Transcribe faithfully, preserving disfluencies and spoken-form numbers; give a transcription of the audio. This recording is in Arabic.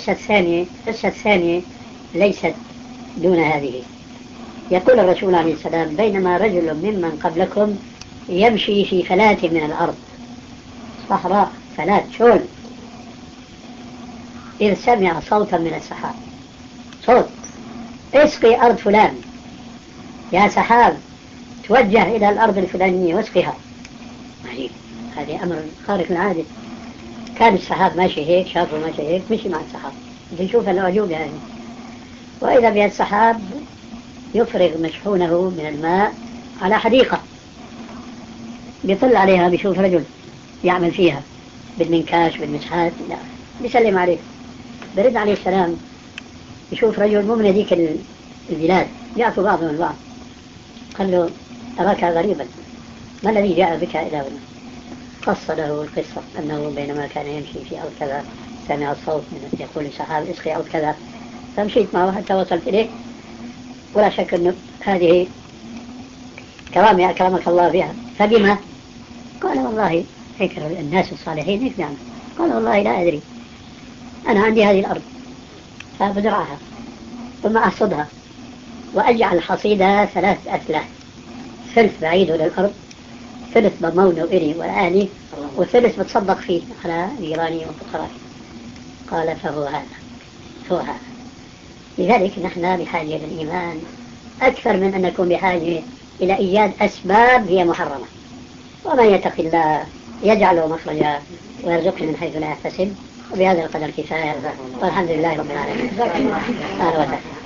القصة الثانية القصة الثانية ليست دون هذه. يقول الرسول عليه السلام: بينما رجل ممن قبلكم يمشي في فلاة من الأرض، صحراء، فلاة، شول، إذ سمع صوتا من السحاب، صوت: اسقي أرض فلان، يا سحاب توجه إلى الأرض الفلانية واسقها. يعني هذا أمر خارق العادة. كان السحاب ماشي هيك، شافه ماشي هيك، مشي مع السحاب، بنشوف العجوب يعني. وإذا بها السحاب يفرغ مشحونه من الماء على حديقة، بيطل عليها، بيشوف رجل يعمل فيها بالمنكاش بالمسحات، لا بيسلم عليه، برد عليه السلام، يشوف رجل مو من هذيك البلاد، يعرفوا بعضهم البعض. قال له: أراك غريبا، ما الذي جاء بك إلى هنا؟ قص له القصة أنه بينما كان يمشي في أرض كذا سمع الصوت من يقول لسحاب: اسقي أرض كذا، فمشيت معه حتى وصلت إليه. ولا شك أنه هذه كرامة أكرمك الله بها. فبما؟ قال: والله هيك الناس الصالحين هيك نعم. قال: والله لا أدري، أنا عندي هذه الأرض فبزرعها ثم أحصدها وأجعل حصيدها ثلاث أثلاث، ثلث بعيده للأرض، ثلث بمونه إلي وأهلي، وثلث بتصدق فيه على جيراني وفقرائي. قال: فهو هذا، هو هذا. لذلك نحن بحاجة للإيمان أكثر من أن نكون بحاجة إلى إيجاد أسباب هي محرمة. ومن يتق الله يجعل له مخرجا ويرزقه من حيث لا يحتسب. وبهذا القدر كفاية، والحمد لله رب العالمين.